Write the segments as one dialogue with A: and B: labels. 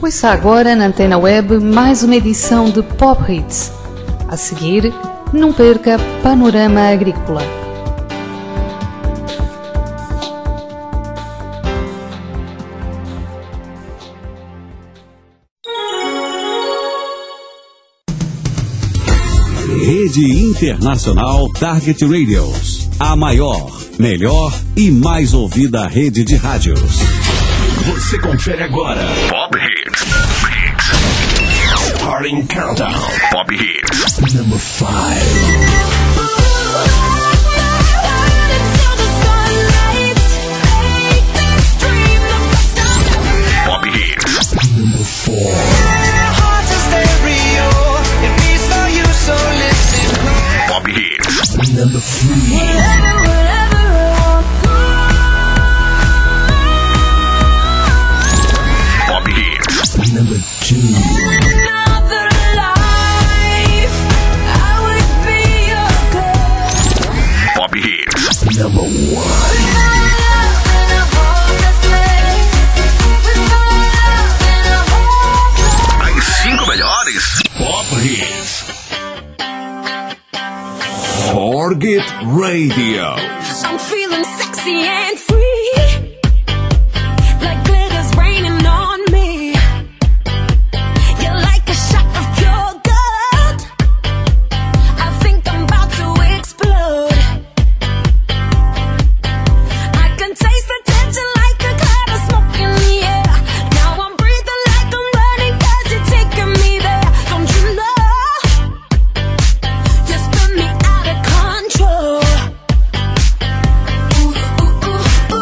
A: Ouça agora na Antena Web mais uma edição de Pop Hits. A seguir, não perca Panorama Agrícola.
B: Rede Internacional Target Radios. A maior, melhor e mais ouvida rede de rádios.
C: Você confere agora Pop Hits. Starting Countdown. Pop Hits. Number 5. Pop Hits. Number 4. Pop Hits. Number 3. Pop Hits. Number 2. Pop Hits. Number 1. As 5 melhores Pop Hits. Target Radio.
D: I'm feeling sexy and free, like glitter's raining on me. You're like a shot of pure gold. I think I'm about to explode. I can taste the tension like a cloud of smoke in the air. Now I'm breathing like I'm running 'cause you're taking me there. Don't you know? You spin me out of control. Ooh, ooh, ooh, ooh.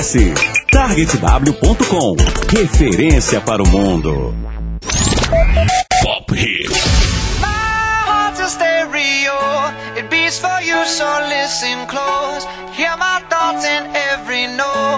B: Acesse targetw.com. Referência para o mundo.
C: Pop Hits.
E: My heart's a stereo, it beats for you, so listen close. Hear my thoughts in every note.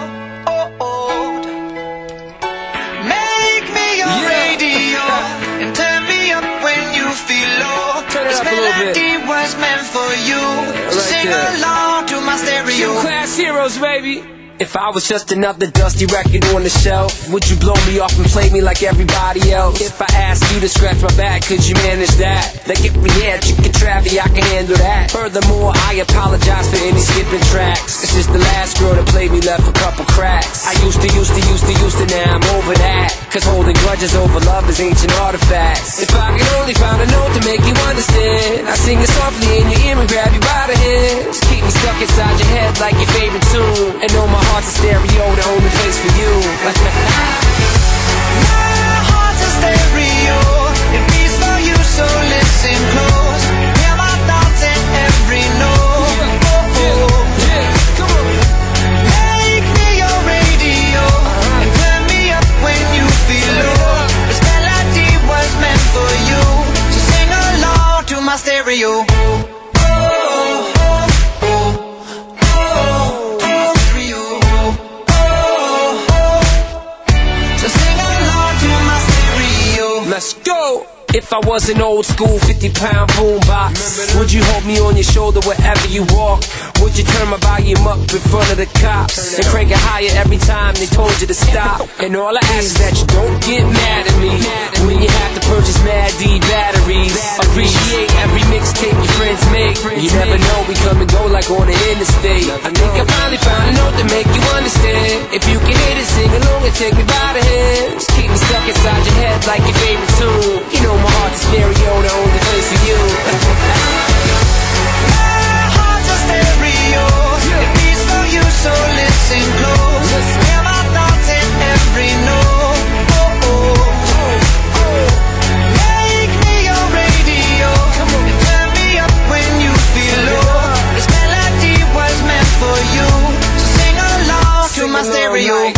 E: Make me your radio and turn me up when you feel low. This melody was meant for you, so sing along to my stereo.
F: Gym Class Heroes, baby. If I was just another dusty record on the shelf, would you blow me off and play me like everybody else? If I asked you to scratch my back, could you manage that? Like if we had chicken Travie, I can handle that. Furthermore, I apologize for any skipping tracks. It's just the last girl that played me left a couple cracks. I used to, now I'm over that. Cause holding grudges over love is ancient artifacts. If I could only find a note to make you understand, I sing it softly in your ear and grab you by the hands. Keep me stuck inside your head like your favorite tune. And know my heart's a stereo, the only place for you.
E: My heart's a stereo, it beats for you, so listen close. Hear my thoughts in every note.
F: Come on.
E: Make me your radio and turn me up when you feel low. This melody was meant for you, so sing along to my stereo.
F: Let's go! If I was an old school 50-pound boombox, would you hold me on your shoulder wherever you walk? Would you turn my volume up in front of the cops and crank it higher every time they told you to stop? And all I ask is that you don't get mad at me when you have to purchase Mad D batteries. Appreciate every mixtape your friends make. You never know, we come and go like on the interstate. I think I finally found a note to make you understand. If you can hit it, sing along and take me by the hands. Keep me stuck inside your head like your favorite tune. You know my heart's a stereo, the only place for you.
E: My heart's a stereo, it beats for you, so listen close. Hear my thoughts in every note. Make me your radio and turn me up when you feel low. This melody was meant for you, so sing along to my stereo.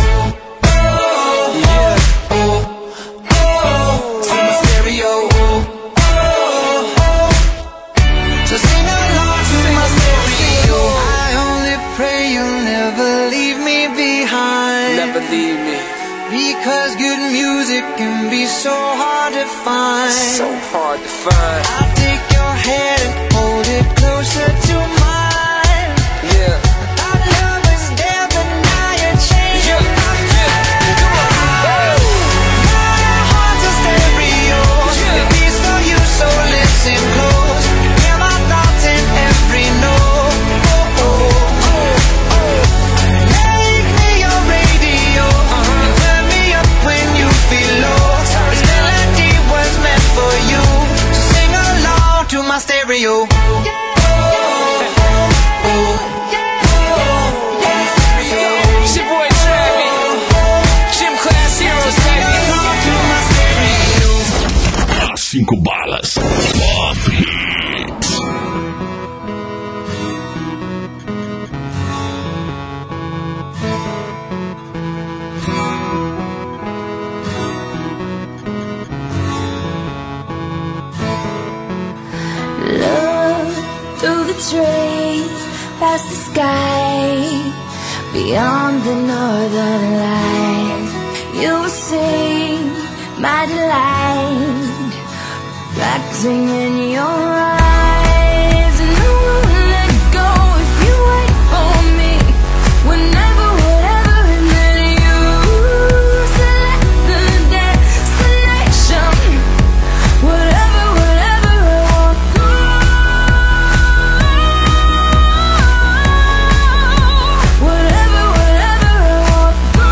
F: Leave me.
E: Because good music can be so hard to find.
F: So hard to find.
E: I'll take your hand and hold it closer to mine.
F: Yeah.
E: Our love was there, but now you're changing my mind.
F: Come on.
E: My heart's a stereo, it beats for you, so listen close. Hear my thoughts in every note. To my stereo.
F: It's your boy Travie. Gym Class Heroes, baby.
C: As 5 balas. Pop Hits.
D: Look through the trees, past the sky, beyond the northern lights. You will see my delight, reflecting in your eyes. And I won't let go if you wait for me. Whenever, whatever, and then you select the destination. Whatever, whatever, I won't go. Whatever, whatever, I won't go.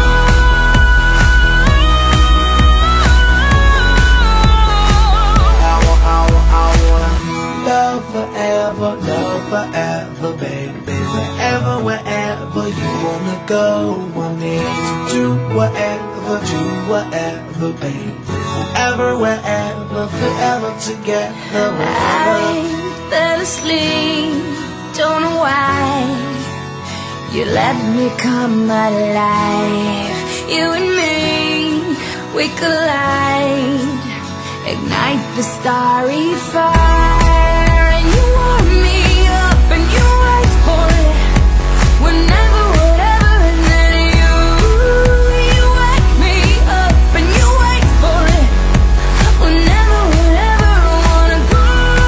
G: Forever, baby, wherever, wherever you wanna go, I'm here to do whatever, baby, wherever, wherever, forever together, wherever.
D: I fell asleep, don't know why. You let me come alive. You and me, we collide, ignite the starry fire. And you warm me up and you wait for it. Whenever, whatever, and then you wake me up and you wait for it. Whenever, whatever, I wanna go.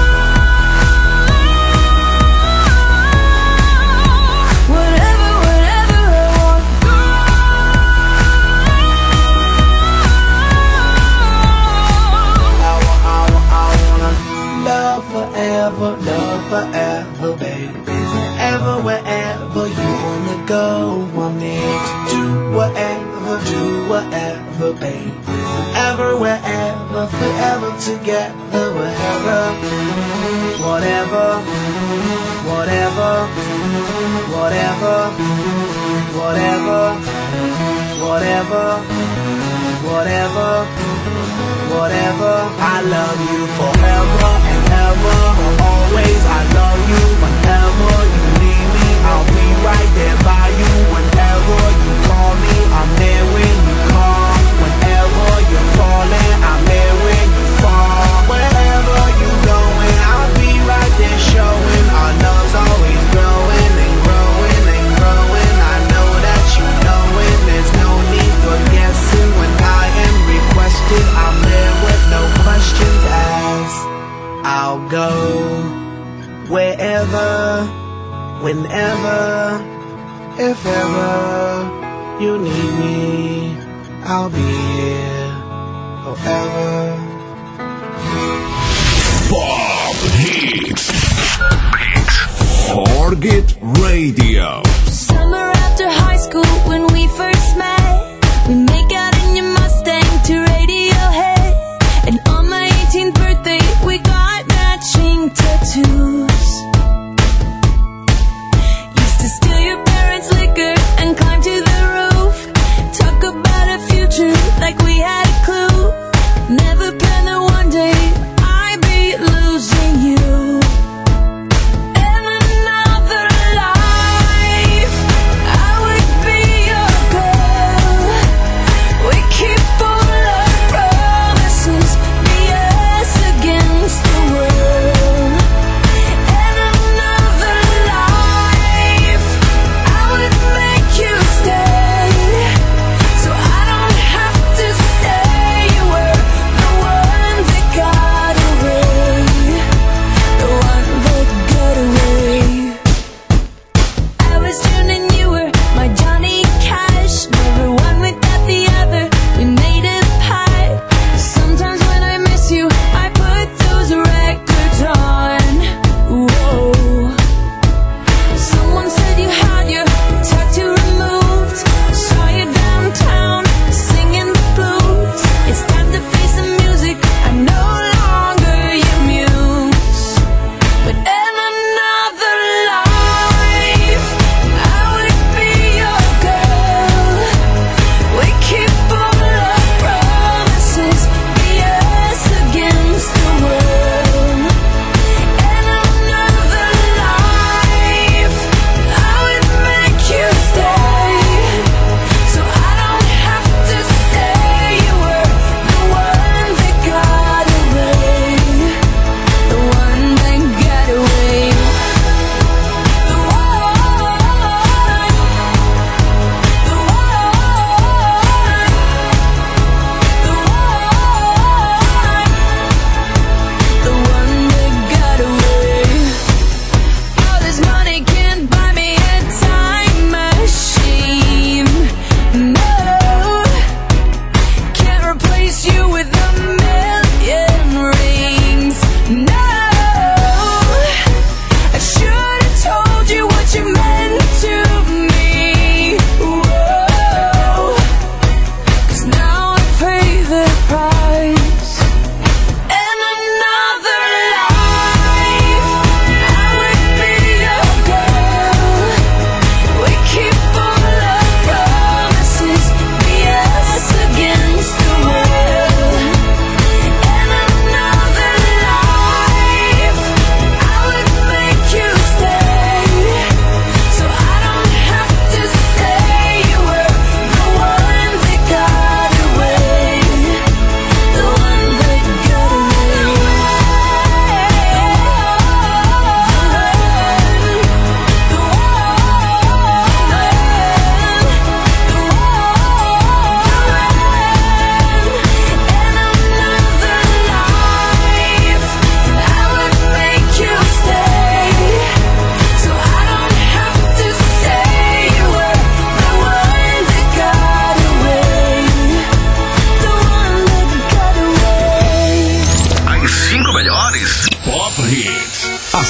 D: Whatever, whatever, I wanna go.
G: Love forever, baby. Ever, wherever you wanna go, I'm there to do whatever, baby. Ever, wherever, forever together, whatever, whatever, whatever, whatever, whatever, whatever, whatever, whatever. I love you forever and ever, always. I love you whenever you need me. I'll be right there by you whenever you call me. I'm there when you call. Whenever you're falling, I'm there when you fall. Wherever you going, I'll be right there showing. Our love's always growing and growing and growing. I know that you know it. There's no need for guessing. When I am requested, I'm there with no questions asked. I'll go wherever, whenever, if ever you need me, I'll be here forever.
B: Pop Hits. Target Radio.
D: Summer after high school when we first met, we make out in your Mustang to Radiohead. And on my 18th birthday we got matching tattoos. Used to steal your parents' liquor and climb to the roof. Talk about a future like we had a clue. Never planned that one day I'd be losing you. And now that I lie,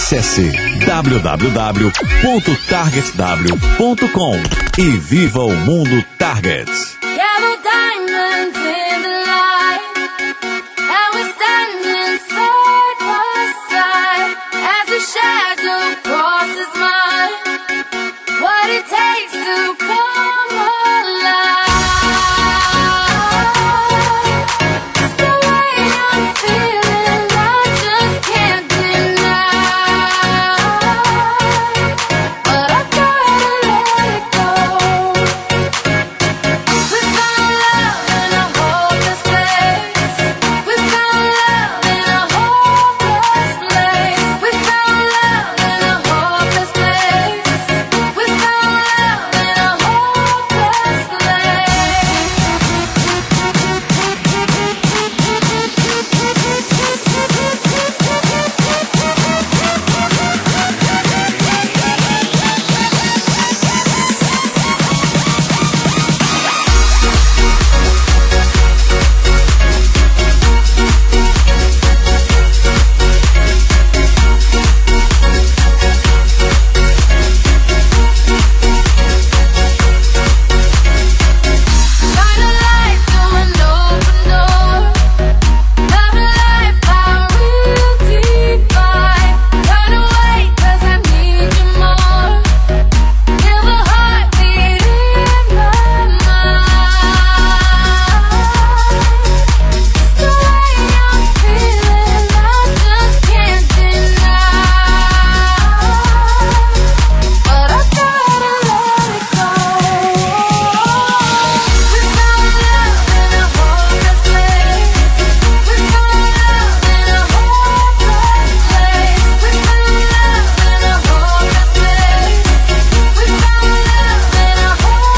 B: Acesse www.targetw.com e viva o mundo Target.
D: Yellow diamonds in the light, and we're standing side by side as the shadow crosses mine. What it takes to come alive. It's the way I'm feeling, I just can't deny. But I gotta let it go. We found love in a hopeless place. We found love in a hopeless place. We found love in a hopeless place. We found love in a hopeless shine a light through an open door. Love and life are real divine. Turn away 'cause I need you more. Feel the heartbeat in my mind. It's the way I'm feeling, I just can't deny. But I gotta let it go. We found love in a hopeless place. We found love in a hopeless place. We found love in a hopeless place. We found love in a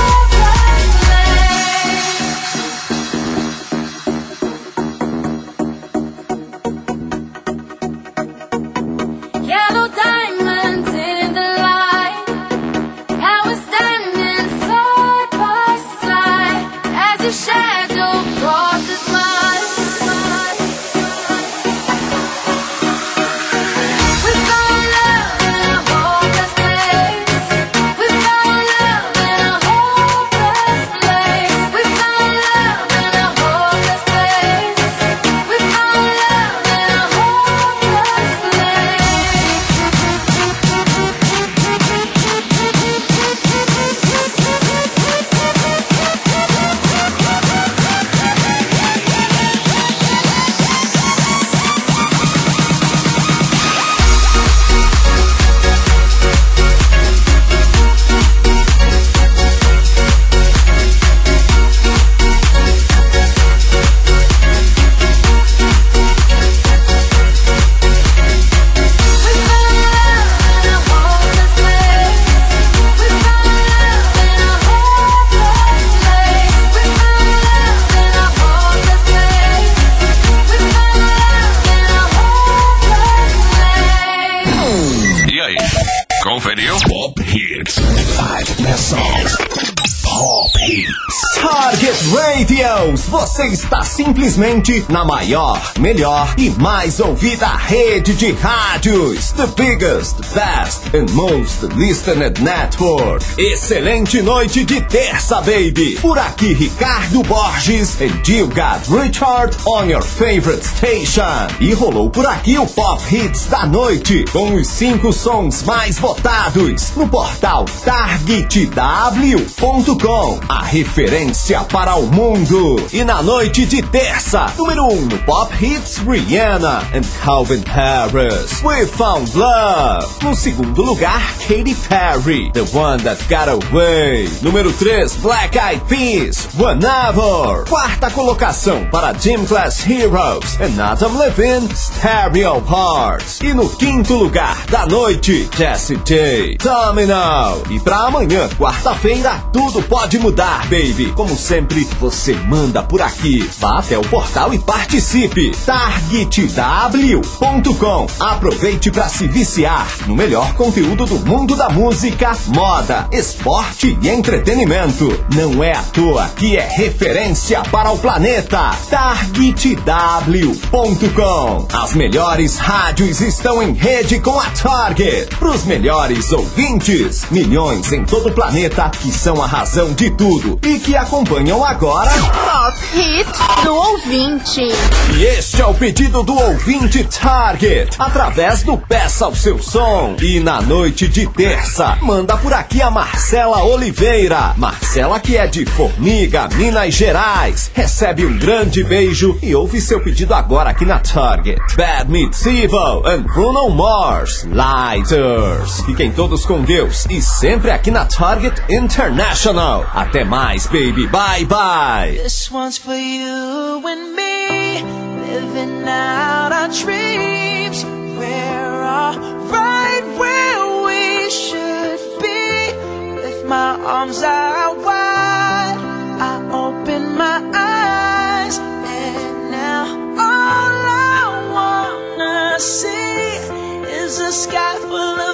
D: hopeless place. Yellow diamonds in the light, and we're standing side by side as your shadow crosses mine. We found love in a hopeless place. We found love in a hopeless place. We found love in a hopeless place. We found love in a hopeless
C: E aí, conferiu? Pop Hits. 5 best songs. Pop Hits.
H: Target Radios, você está simplesmente na maior, melhor e mais ouvida rede de rádios. The biggest, best and most listened network. Excelente noite de terça, baby. Por aqui, Ricardo Borges and you got Richard on your favorite station. E rolou por aqui o Pop Hits da noite, com os 5 sons mais votados no portal targetw.com, a referência para o mundo. E na noite de terça, número 1 no Pop Hits, Rihanna and Calvin Harris, We Found Love. No segundo lugar, Katy Perry, The One That Got Away. Número 3, Black Eyed Peas, Whenever. Quarta colocação para Gym Class Heroes and Adam Levine, Stereo Hearts. E no quinto lugar da noite, Jessie J, Domino. E pra amanhã, quarta-feira, tudo pode mudar, baby. Como sempre, você manda por aqui. Vá até o portal e participe. targetw.com. Aproveite para se viciar no melhor conteúdo do mundo da música, moda, esporte e entretenimento. Não é à toa que é referência para o planeta. targetw.com. As melhores rádios estão em rede com a Target. Para os melhores ouvintes, milhões em todo o planeta que são a razão de tudo e que acompanham agora
I: Pop Hit do ouvinte.
H: E este é o pedido do ouvinte Target, através do Peça o Seu Som. E na noite de terça, manda por aqui a Marcela Oliveira. Marcela, que é de Formiga, Minas Gerais. Recebe um grande beijo e ouve seu pedido agora aqui na Target. Bad Meets Evil and Bruno Mars, Lighters. Fiquem todos com Deus e sempre aqui na Target International. Até mais, baby. Bye, bye.
G: This one's for you and me, living out our dreams. We're all right where we should be. With my arms out wide, I open my eyes, and now all I wanna see is a sky full of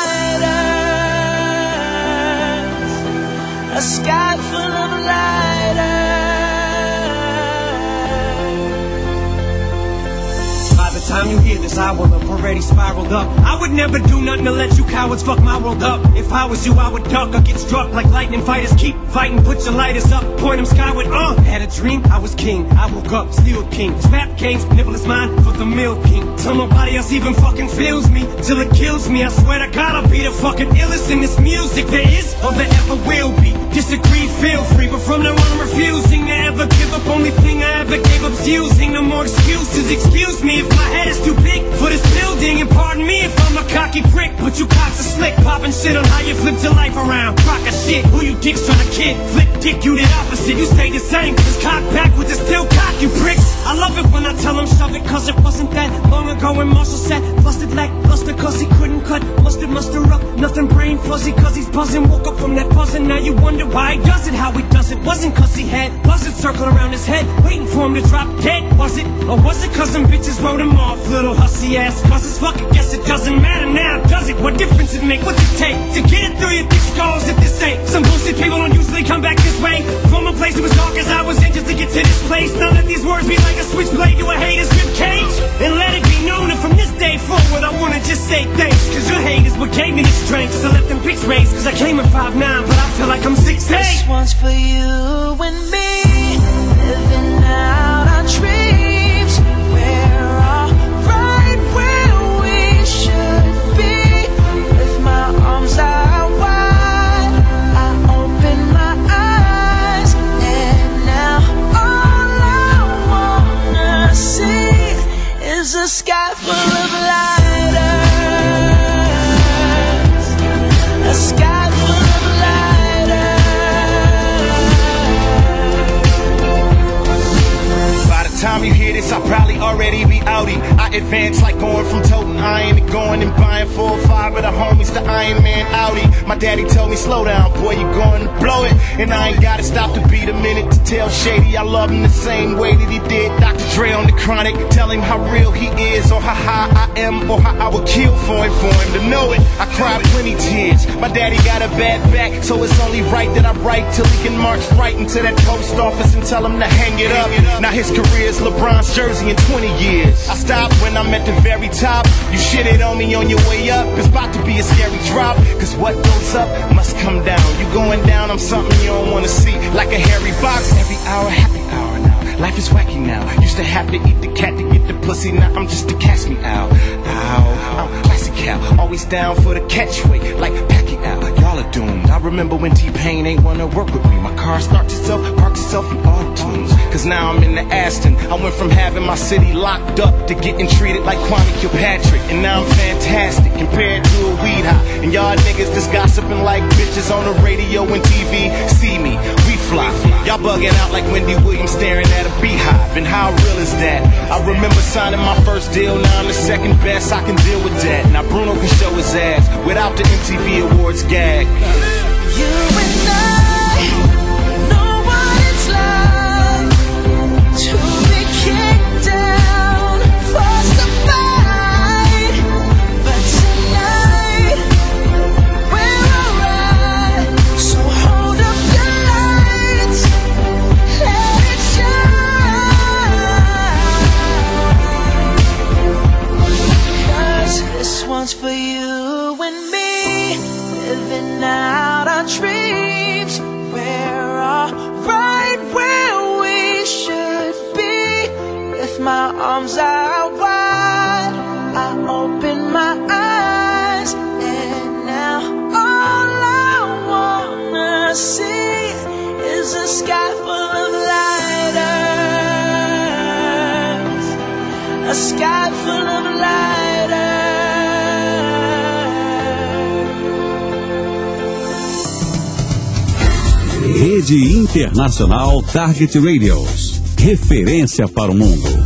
G: lighters, a sky full of lighters.
J: By the time you hear this, I will have already spiraled up. I would never do nothing to let you cowards fuck my world up. If I was you, I would duck or get struck like lightning fighters. Keep fighting, put your lighters up, point them skyward. Had a dream, I was king. I woke up, still king. Snap games, nibble is mine for the Milk King. Till nobody else even fucking feels me, till it kills me. I swear to God, I'll be the fucking illest in this music there is or there ever will be. Disagree, feel free, but from now on I'm refusing to ever give up. Only thing I ever gave up's using. No more excuses, excuse me if my head is too big for this building. And pardon me if I'm a cocky prick, but you cocks are slick. Popping shit on how you flipped your life around. Rock a shit, who you dicks trying to kid? Flick dick, you the opposite, you stay the same. Cause cock backwards is still cock, you pricks. I love it when I tell them shove it, cause it wasn't that long ago when Marshall said busted like luster cause he couldn't cut. Muster up, nothing brain fuzzy cause he's buzzing. Woke up from that buzzing, now you wonder why he does it, how he does it. Wasn't cause he had buzzards circling around his head, waiting for him to drop dead, was it? Or was it cause them bitches wrote him off, little hussy ass buzzers? Fuck it, guess it doesn't matter now, does it? What difference it make, what's it take to get it through your thick skulls if this ain't some bullshit? People don't usually come back this way, from a place that was dark as I was in just to get to this place. Now let these words be like a switchblade to a hater's ribcage, and let it be known that from this day forward I wanna just say thanks, cause your hate is what gave me the strength to let them pics raise. Cause I came at 5'9", but I feel like I'm 6'8".
G: This one's for you and me, living out our dreams. We're all right where we should be. With my arms out wide, I open my eyes, and now all I wanna see is a sky full of lighters, a sky full of
K: time you hear this, I'll probably already be outie. I advance like going from toting iron to going and buying 4 or 5 of the homies to Iron Man Audi. My daddy told me, slow down, boy, you going to blow it. And I ain't gotta stop to beat a minute to tell Shady I love him the same way that he did Dr. Dre on the Chronic. Tell him how real he is, or how high I am, or how I would kill for him to know it. I cried plenty tears. My daddy got a bad back, so it's only right that I write till he can march right into that post office and tell him to hang it up. Now his career is LeBron's jersey in 20 years. I stopped when I'm at the very top. You shitted on me on your way up, it's about to be a scary drop. Cause what goes up must come down. You going down, I'm something you don't wanna see. Like a hairy box, every hour, happy hour now. Life is wacky now. Used to have to eat the cat to get the pussy. Now I'm just a cast me out. Ow, I'm classic Cal. Always down for the catchweight, like Pacquiao. Y'all are doomed. I remember when T-Pain ain't wanna work with me. My car starts itself, parks itself in auto-tunes. Cause now I'm in the Aston. I went from having my city locked up to getting treated like Kwame Kilpatrick. And now I'm fantastic compared to a weed high. And y'all niggas just gossiping like bitches on the radio and TV. See me, we fly. Y'all bugging out like Wendy Williams staring at a beehive. And how real is that? I remember signing my first deal. Now I'm the second best, I can deal with that. Now Bruno can show his ass without the MTV Awards gag.
G: You and I know what it's like my arms out wide, I open my eyes, and now all I wanna see is a sky full of lighters, a sky full of lighters.
B: Rede Internacional Target Radios. Referência para o mundo.